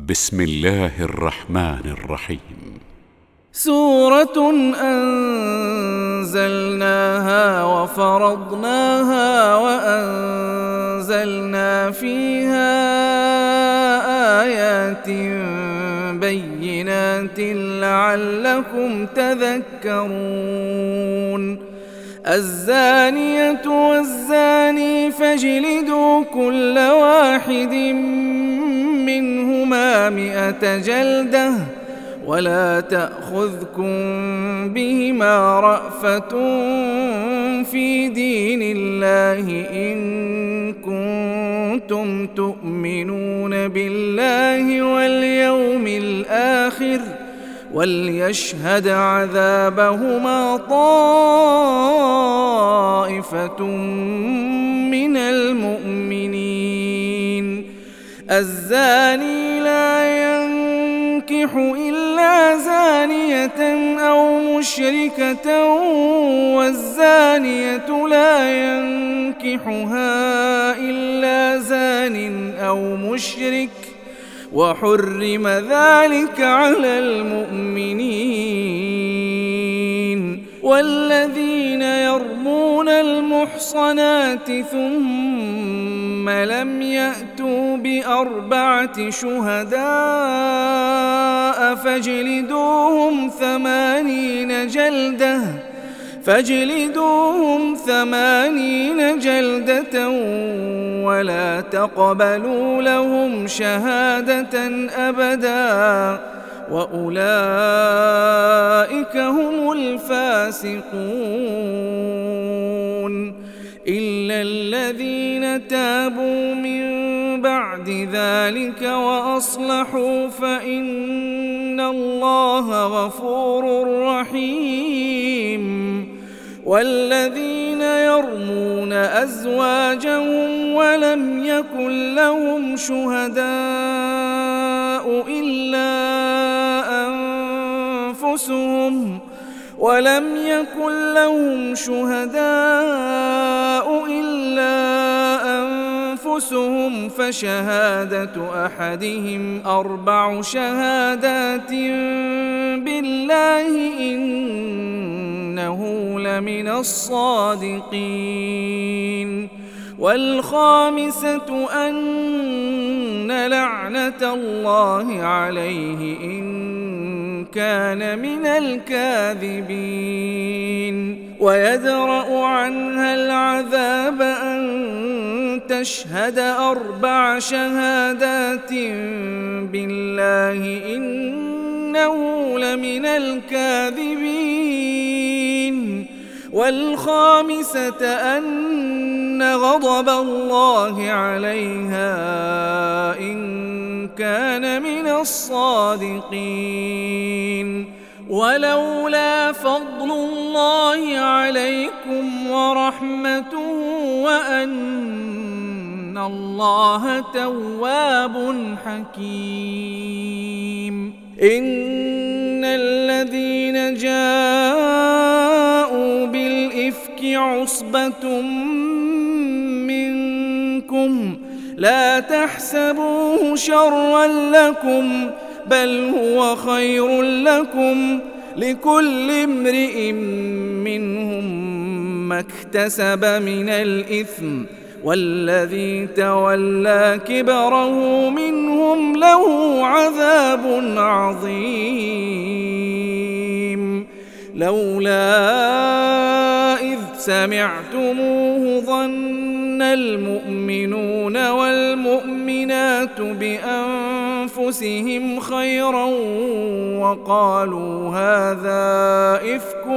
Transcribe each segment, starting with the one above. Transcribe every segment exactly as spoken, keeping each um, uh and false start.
بسم الله الرحمن الرحيم. سورة أنزلناها وفرضناها وأنزلنا فيها آيات بينات لعلكم تذكرون. الزانية والزاني فاجلدوا كل واحد منهما مئة جلدة ولا تأخذكم بهما رأفة في دين الله إن كنتم تؤمنون بالله واليوم الآخر وليشهد عذابهما طائفة من المؤمنين. الزاني لا ينكح إلا زانية أو مشركة والزانية لا ينكحها إلا زان أو مشرك وحرم ذلك على المؤمنين. والذين يرمون المحصنات ثم لم يأتوا بأربعة شهداء فاجلدوهم ثمانين جلدة فاجلدوهم ثمانين جلدة ولا تقبلوا لهم شهادة أبدا وأولئك هم الفاسقون. إلا الذين تابوا من بعد ذلك وأصلحوا فإن الله غفور رحيم. والذين يرمون أزواجهم ولم يكن لهم شهداء إلا أنفسهم ولم يكن لهم شهداء إلا أنفسهم فشهادة أحدهم أربع شهادات بالله إنه لمن الصادقين. والخامسة أن لعنة الله عليه إن كان من الكاذبين. ويدرأ عنها العذاب أن تشهد أربع شهادات بالله إنه لمن الكاذبين. والخامسة أن غضب الله عليها إن كان من الصادقين. ولولا فضل الله عليكم ورحمته وأن الله تواب حكيم. إن الذين جاءوا بالإفك عصبة منكم لا تحسبوه شرا لكم بل هو خير لكم لكل امرئ منهم ما اكتسب من الإثم والذي تولى كبره منهم له عذاب عظيم. لولا إذ سمعتموه ظن المؤمنون والمؤمنات بأنفسهم خيرا وقالوا هذا إفك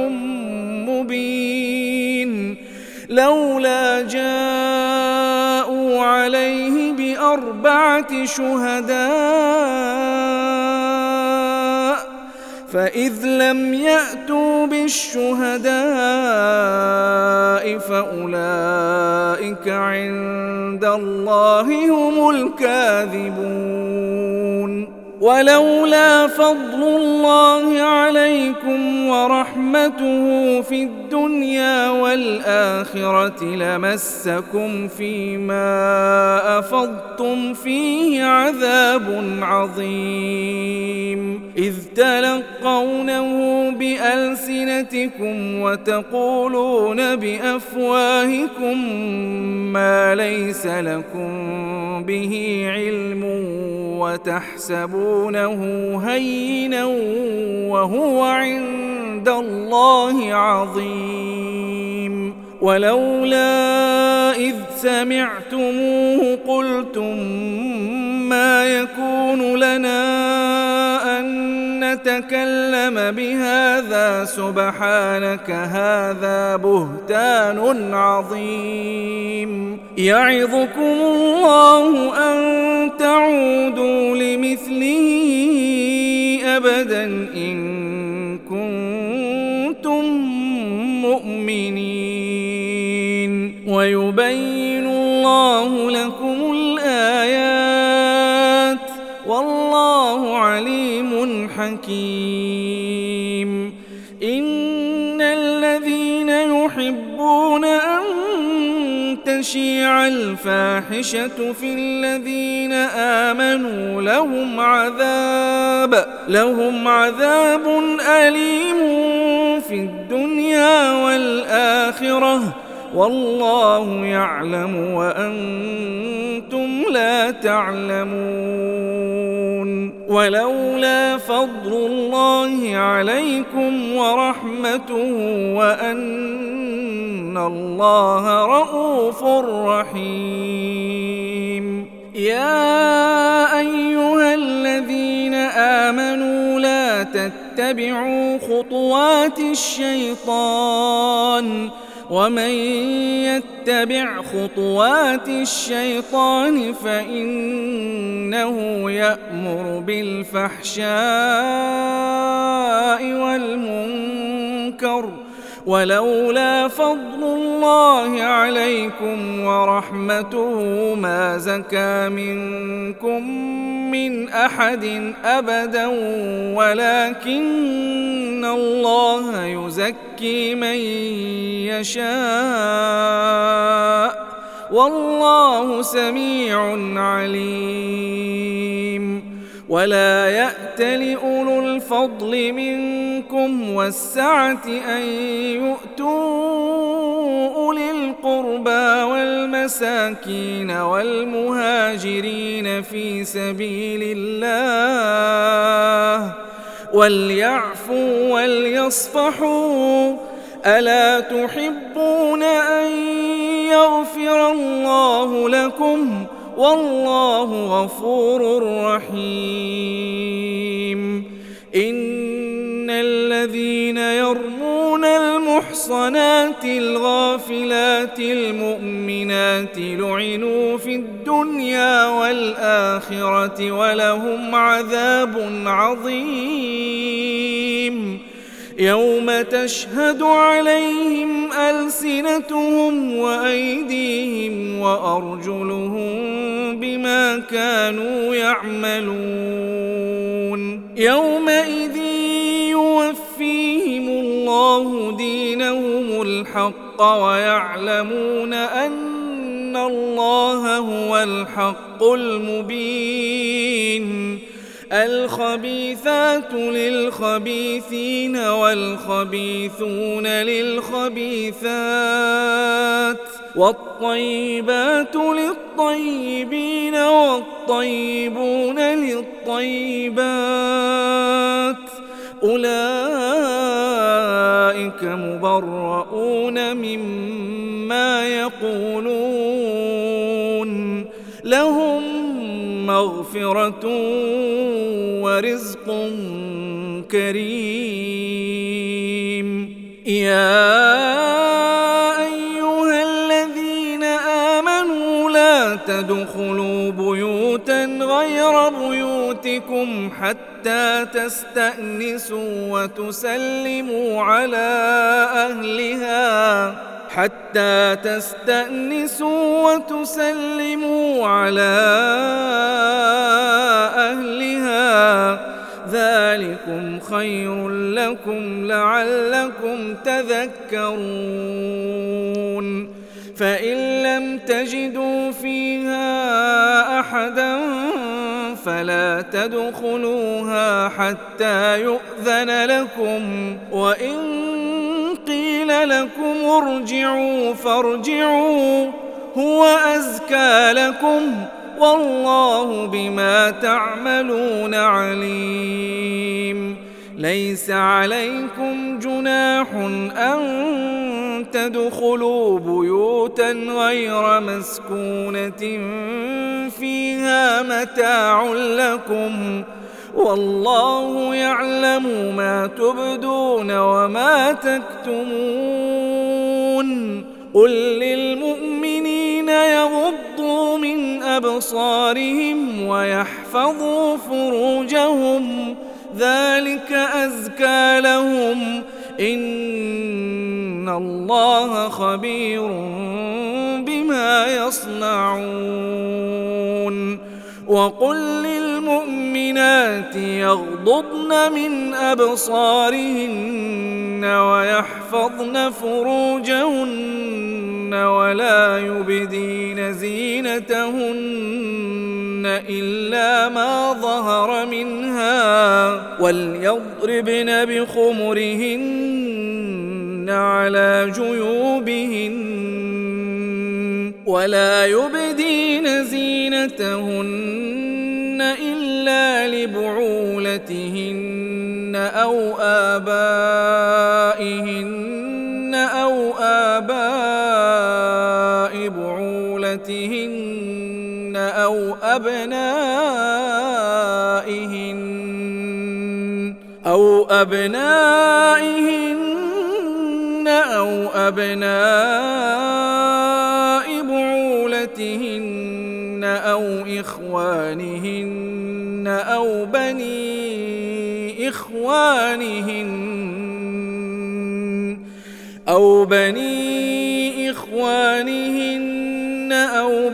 مبين. لولا جاءوا عليه بأربعة شهداء فإذ لم يأتوا بالشهداء فأولئك عند الله هم الكاذبون. ولولا فضل الله عليكم ورحمته في الدنيا والآخرة لمسكم فيما أفضتم فيه عذاب عظيم إذ تلقونه بألسنتكم وتقولون بأفواهكم ما ليس لكم به علم وتحسبونه هينا وهو عند الله عظيم ولولا إذ سمعتموه قلتم ما يكون لنا أن نتكلم بهذا سبحانك هذا بهتان عظيم يعظكم الله أن تعودوا لمثله أبدا إن كنتم مؤمنين ويبين الله لكم الآيات والله عليم حكيم إن الذين يحبون أن تشيع الفاحشة في الذين آمنوا لهم عذاب لهم عذاب أليم في الدنيا والآخرة والله يعلم وأنتم لا تعلمون ولولا فضل الله عليكم ورحمته وأن الله رؤوف رحيم يا أيها الذين آمنوا لا تتبعوا خطوات الشيطان ومن يتبع خطوات الشيطان فإنه يأمر بالفحشاء والمنكر ولولا فضل الله عليكم ورحمته ما زكى منكم من أحد أبدا ولكن الله يزكي من يشاء والله سميع عليم ولا يأت لأولو الفضل منكم والسعة أن يؤتوا أولي القربى والمساكين والمهاجرين في سبيل الله وليعفوا وليصفحوا ألا تحبون أن يغفر الله لكم والله غفور رحيم إن الذين يرمون المحصنات الغافلات المؤمنات لعنوا في الدنيا والآخرة ولهم عذاب عظيم يوم تشهد عليهم ألسنتهم وأيديهم وأرجلهم بما كانوا يعملون يومئذ يوفيهم الله دينهم الحق ويعلمون أن الله هو الحق المبين الخبيثات للخبيثين والخبيثون للخبيثات والطيبات للطيبين والطيبون للطيبات أولئك مبرؤون مما يقولون لهم مغفرة ورزق كريم يا أيها الذين آمنوا لا تدخلوا بيوتا غير بيوتكم حتى تستأنسوا وتسلموا على أهلها حتى تستأنسوا وتسلموا على أهلها ذلكم خير لكم لعلكم تذكرون فإن لم تجدوا فيها أحدا فلا تدخلوها حتى يؤذن لكم وإن قيل لكم ارجعوا فارجعوا هو أزكى لكم والله بما تعملون عليم ليس عليكم جناح أن تدخلوا بيوتا غير مسكونة فيها متاع لكم والله يعلم ما تبدون وما تكتمون قل للمؤمنين يغضوا من أبصارهم ويحفظوا فروجهم ذلك أزكى لهم إن الله خبير بما يصنعون وقل للمؤمنات يغضضن من أبصارهن ويحفظن فروجهن ولا يبدين زينتهن إلا ما ظهر منها وليضربن بخمرهن على جيوبهن ولا يبدين زينتهن إلا لبعولتهن أو آبائهن أو آباء بعولتهن أو أبنائهن أو أبنائهن أو أبناء بعولتهن أو إخوانهن أو بني إخوانهن أو بني إخوانهن أو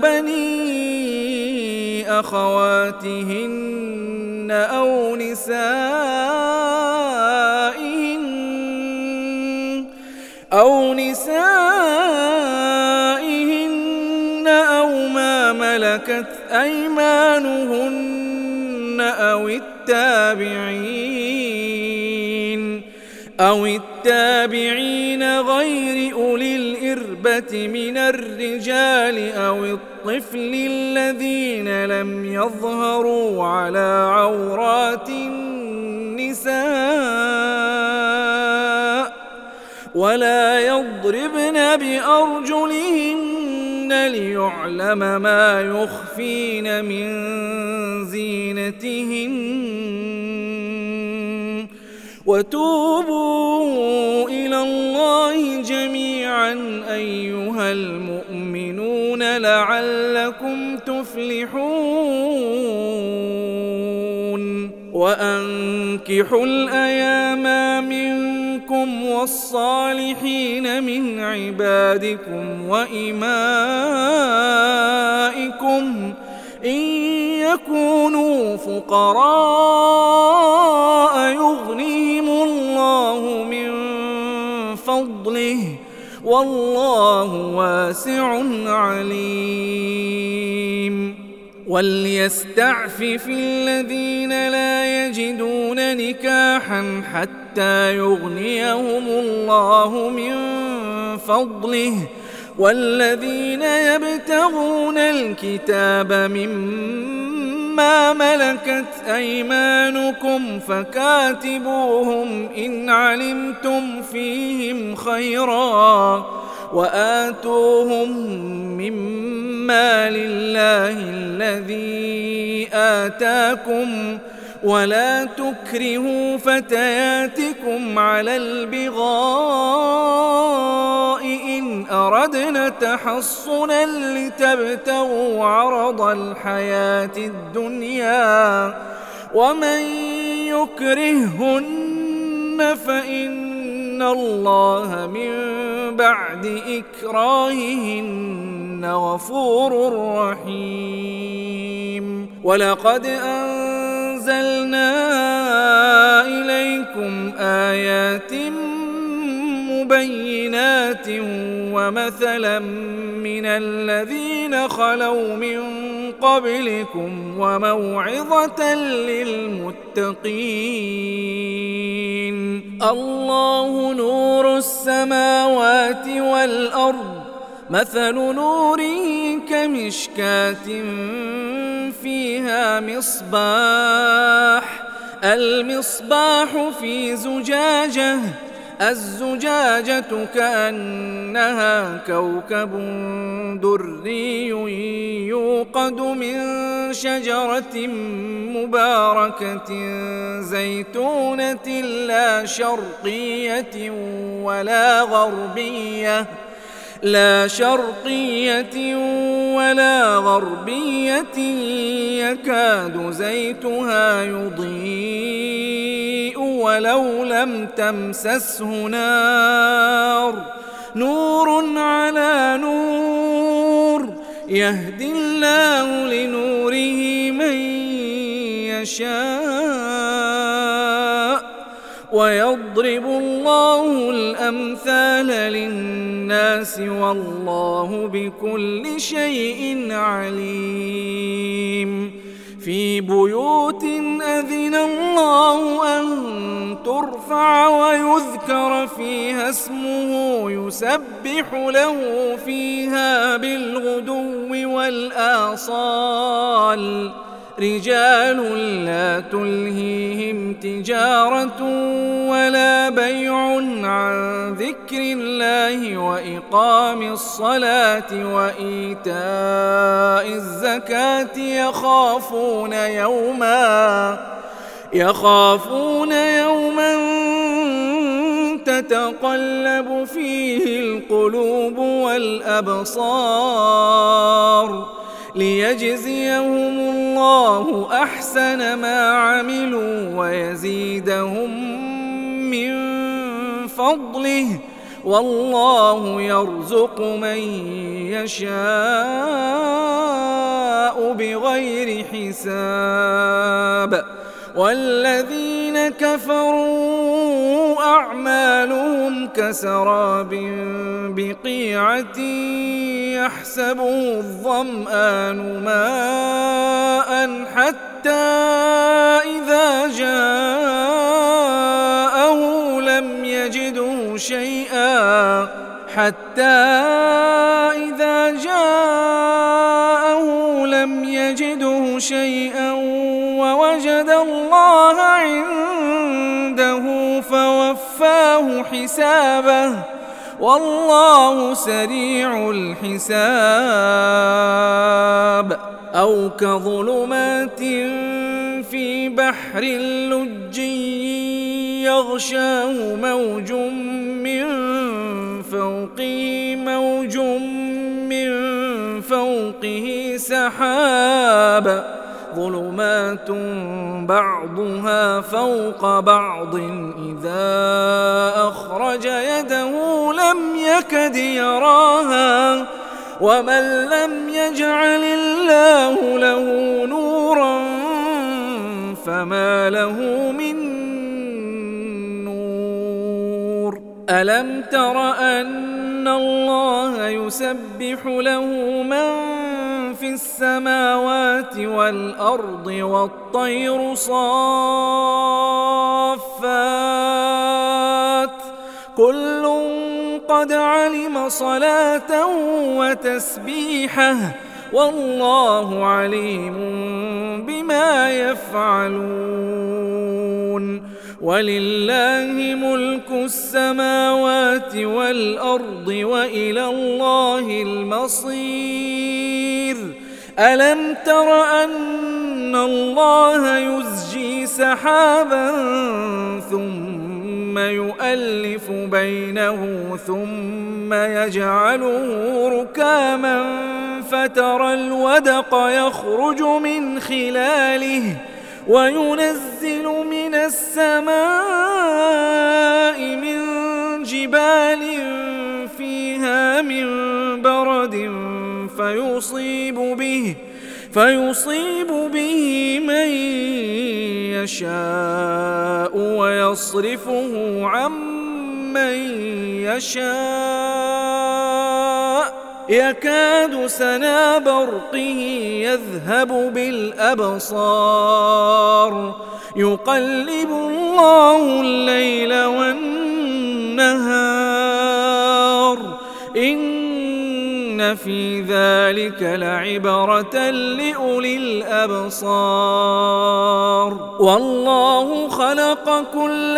بني أخواتهن أو نسائهن أو نسائهن أو ما ملكت أيمانهن أو التابعين أو التابعين غير أولي الإربة من الرجال أو الطفل الذين لم يظهروا على عورات النساء ولا يضربن بأرجلهن ليعلم ما يخفين من زينتهن وتوبوا إلى الله جميعا أيها المؤمنون لعلكم تفلحون وأنكحوا الأيام منكم والصالحين من عبادكم وإمائكم إن يكونوا فقراء يغنيهم الله من فضله والله واسع عليم وليستعفف الذين لا يجدون نكاحا حتى يغنيهم الله من فضله والذين يبتغون الكتاب مما ملكت أيمانكم فكاتبوهم إن علمتم فيهم خيرا وآتوهم مما لله الذي آتاكم ولا تكرهوا فتياتكم على البغاء إن أردنا تحصنا لتبتغوا عرض الحياة الدنيا ومن يكرههن فإن الله من بعد إكراههن غفور رحيم ولقد أنزلنا إلى ومثلا من الذين خلوا من قبلكم وموعظة للمتقين. الله نور السماوات والأرض، مثل نوره كمشكاة فيها مصباح، المصباح في زجاجة، الزجاجة كأنها كوكب دري يوقد من شجرة مباركة زيتونة لا شرقية ولا غربية لا شرقية ولا غربية يكاد زيتها يضيء ولو لم تمسسه نار، نور على نور، يهدي الله لنوره من يشاء، ويضرب الله الأمثال للناس والله بكل شيء عليم. في بيوت أذن الله أن ترفع ويذكر فيها اسمه يسبح له فيها بالغدو والآصال، رجال لا تلهيهم تجارة ولا بيع عن ذكر الله وإقام الصلاة وإيتاء الزكاة يخافون يوما يخافون يوما تتقلب فيه القلوب والأبصار، ليجزيهم الله أحسن ما عملوا ويزيدهم من فضله، والله يرزق من يشاء بغير حساب. والذين كفروا أعمالهم كسراب بقيعة يحسبه الظمآن ماء حتى إذا جاءه لم يجده شيئا حتى إذا جاءه لم يجده شيئا ووجد الله عنده فوفاه حسابه، والله سريع الحساب. أو كظلمات في بحر لجي يغشاه موج من فوقه موج من فوقه سحاب، ظلمات بعضها فوق بعض إذا أخرج يده لم يكد يراها، ومن لم يجعل الله له نورا فما له من نور. ألم تر أن الله يسبح له من في السماوات والأرض والطير صافات، كل قد علم صلاته وتسبيحه، والله عليم بما يفعلون. ولله ملك السماوات والأرض وإلى الله المصير. ألم تر أن الله يزجي سحابا ثم يؤلف بينه ثم يجعله ركاما فترى الودق يخرج من خلاله وينزل من السماء من جبال فيها من برد فيصيب به فيصيب به من يشاء ويصرفه عن من يشاء يكاد سنا برقه يذهب بالأبصار يقلب الله الليل والنهار إن في ذلك لعبرة لأولي الأبصار والله خلق كل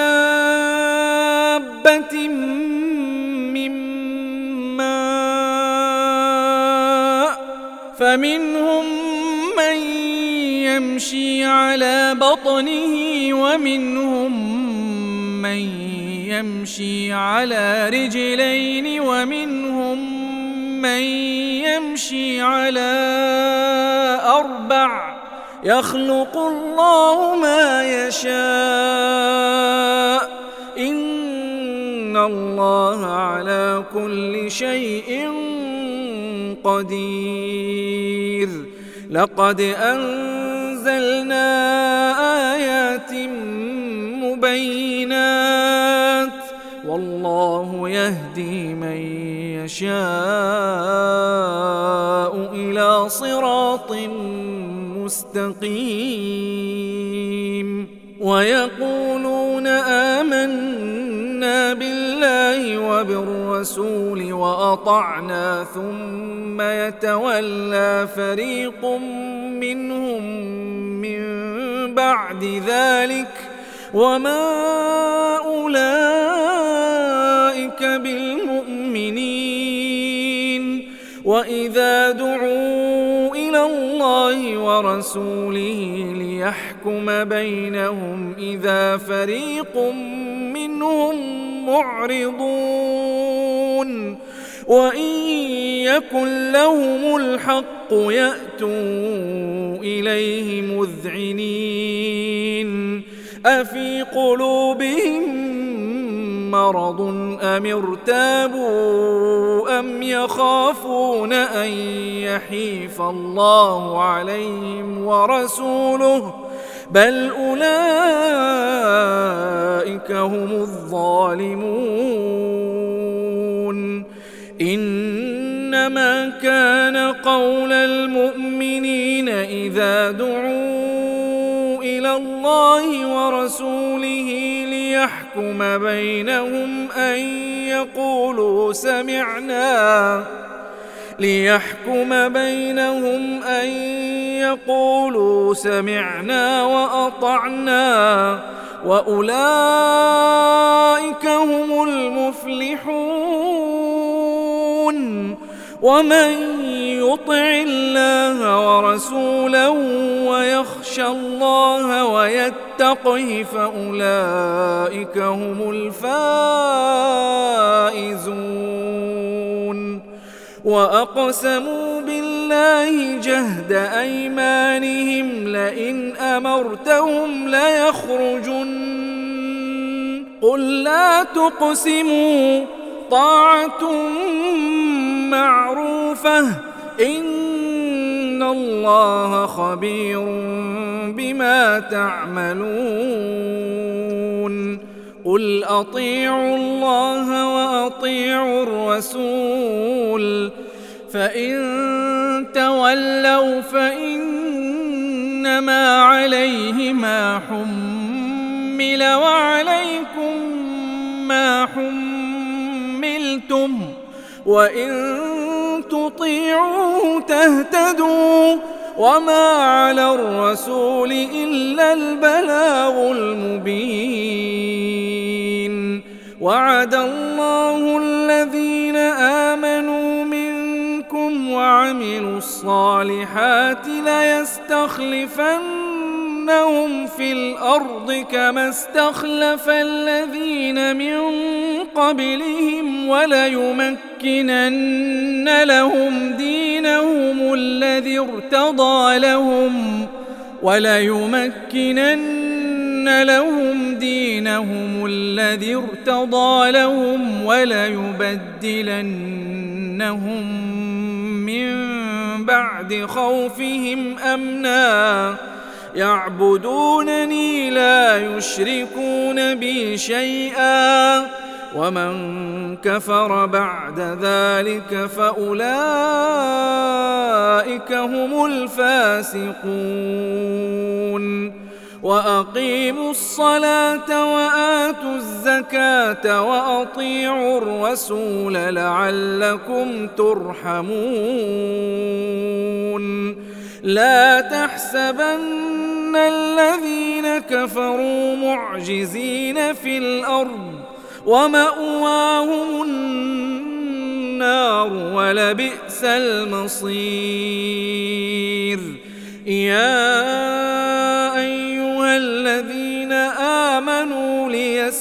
دابة من ماء فمنهم من يمشي على بطنه ومنهم من يمشي على رجلين ومنهم من يمشي على أربع يخلق الله ما يشاء إن الله على كل شيء قدير لقد أنزلنا آيات مبينات والله يهدي من يشاء إلى صراط مستقيم ويقولون آمنا بالله وبالرسول وأطعنا ثم يتولى فريق منهم من بعد ذلك وما أولئك بالمؤمنين وإذا دعوا إلى الله ورسوله ليحكم بينهم إذا فريق منهم معرضون وإن يكن لهم الحق يأتوا إليه مذعنين أفي قلوبهم مرض أم ارتابوا أم يخافون أن يحيف الله عليهم ورسوله بل أولئك هم الظالمون إنما كان قول المؤمنين إذا دعوا إلى الله ورسوله ليحكم بينهم أن يقولوا سمعنا ليحكم بينهم أن يقولوا سمعنا وأطعنا وأولئك هم المفلحون ومن يطع الله ورسوله ويخشى الله ويتقه فأولئك هم الفائزون وأقسموا بالله جهد أيمانهم لئن أمرتهم ليخرجن قل لا تقسموا طاعة معروفة إن الله خبير بما تعملون قل أطيعوا الله وأطيعوا الرسول فإن تولوا فإنما عليه ما حمل وعليكم ما حملتم وإن تطيعوه تهتدوا وما على الرسول إلا البلاغ المبين وعد الله الذين آمنوا منكم وعملوا الصالحات ليستخلفنهم في الأرض كما استخلف الذين من قبلهم وليمكنن لهم دينهم الذي ارتضى لهم وليمكنن لهم دينهم الذي ارتضى لهم وليبدلنهم من بعد خوفهم أمنا يعبدونني لا يشركون بي شيئا ومن كفر بعد ذلك فأولئك هم الفاسقون وأقيموا الصلاة وآتوا الزكاة وأطيعوا الرسول لعلكم ترحمون لا تحسبن الذين كفروا معجزين في الأرض ومأواهم النار ولبئس المصير يا أيها الذين آمنوا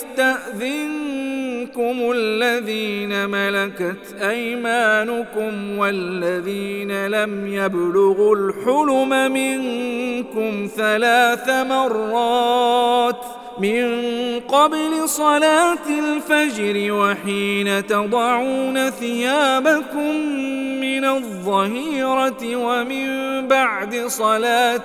ليستأذنكم الذين ملكت أيمانكم والذين لم يبلغوا الحلم منكم ثلاث مرات من قبل صلاة الفجر وحين تضعون ثيابكم من الظهيرة ومن بعد صلاة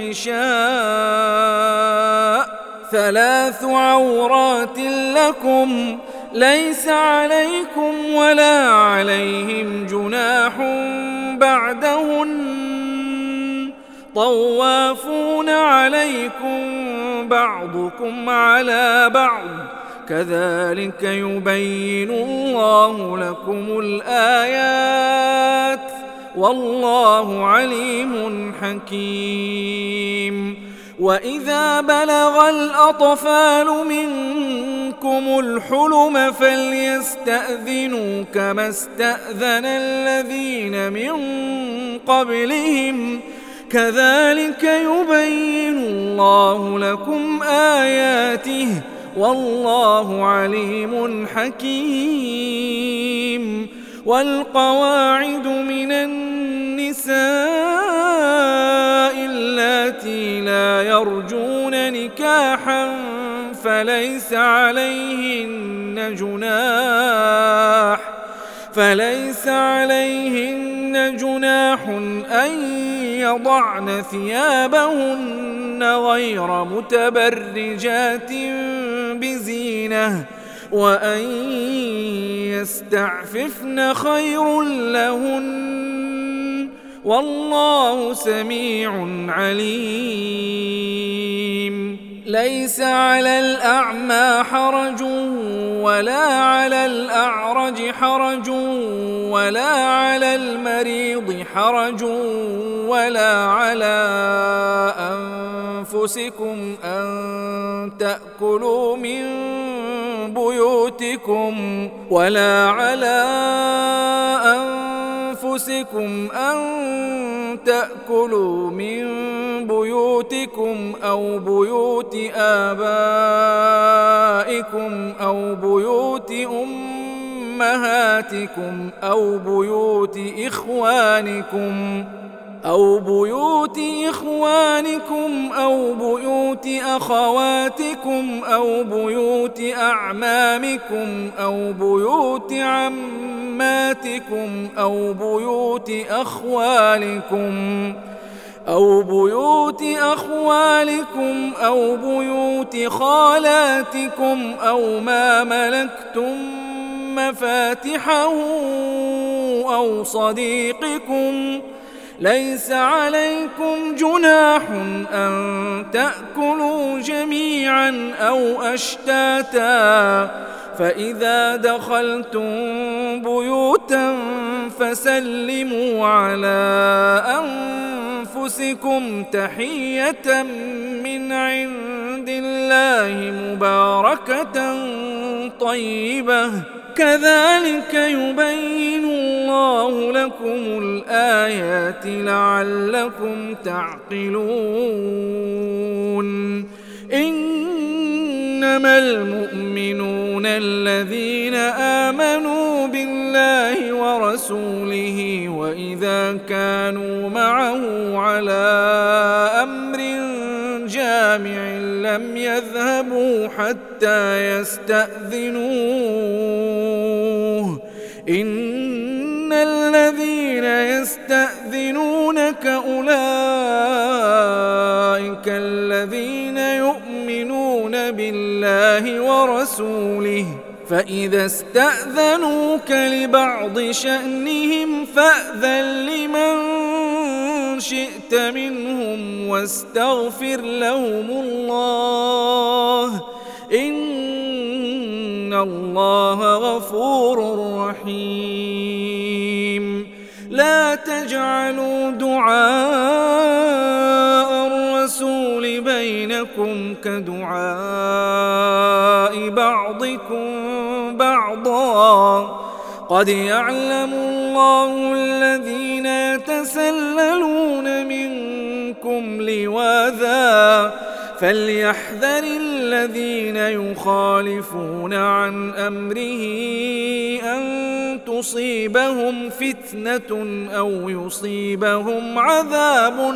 العشاء ثلاث عورات لكم ليس عليكم ولا عليهم جناح بعدهن طوافون عليكم بعضكم على بعض كذلك يبين الله لكم الآيات والله عليم حكيم وإذا بلغ الأطفال منكم الحلم فليستأذنوا كما استأذن الذين من قبلهم كذلك يبين الله لكم آياته والله عليم حكيم والقواعد من النساء اللاتي لا يرجون نكاحا فليس عليهن جناح فليس عليهن جناح أن يضعن ثيابهن غير متبرجات بزينة وأن يستعففن خير لهن والله سميع عليم ليس على الأعمى حرج ولا على الأعرج حرج ولا على المريض حرج ولا على أنفسكم أن تأكلوا من بيوتكم ولا على أنفسكم أن تأكلوا من بيوتكم أو بيوت آبائكم أو بيوت أمهاتكم أو بيوت إخوانكم أو بيوت إخوانكم أو بيوت أخواتكم أو بيوت أعمامكم أو بيوت عماتكم أو بيوت أخوالكم أو بيوت أخوالكم أو بيوت خالاتكم أو ما ملكتم مفاتحه أو صديقكم ليس عليكم جناح أن تأكلوا جميعا أو أشتاتا فإذا دخلتم بيوتا فسلموا على أنفسكم تحية من عند الله مباركة طيبة كذلك يبين الله لكم الآيات لعلكم تعقلون إنما المؤمنون الذين آمنوا بالله ورسوله وإذا كانوا معه على أمر جامع لم يذهبوا حتى يستأذنوه إن الذين يستأذنونك أولئك الذين يؤمنون بالله ورسوله فإذا استأذنوك لبعض شأنهم فأذن لمن شئت منهم واستغفر لهم الله إن الله غفور رحيم. لا تجعلوا دعاء الرسول بينكم كدعاء بعضكم بعضا قد يعلم الله الذين يتسللون منكم لواذا فليحذر الذين يخالفون عن أمره أن تصيبهم فتنة أو يصيبهم عذاب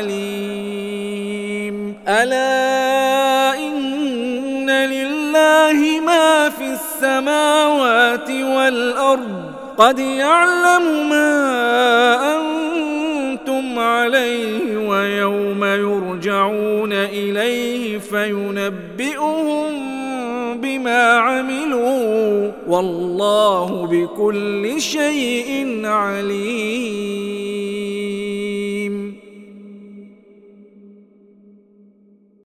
أليم. ألا إن لله ما في السماوات والأرض قد يعلم ما أنتم عليه ويوم يرجعون إليه فينبئهم بما عملوا والله بكل شيء عليم.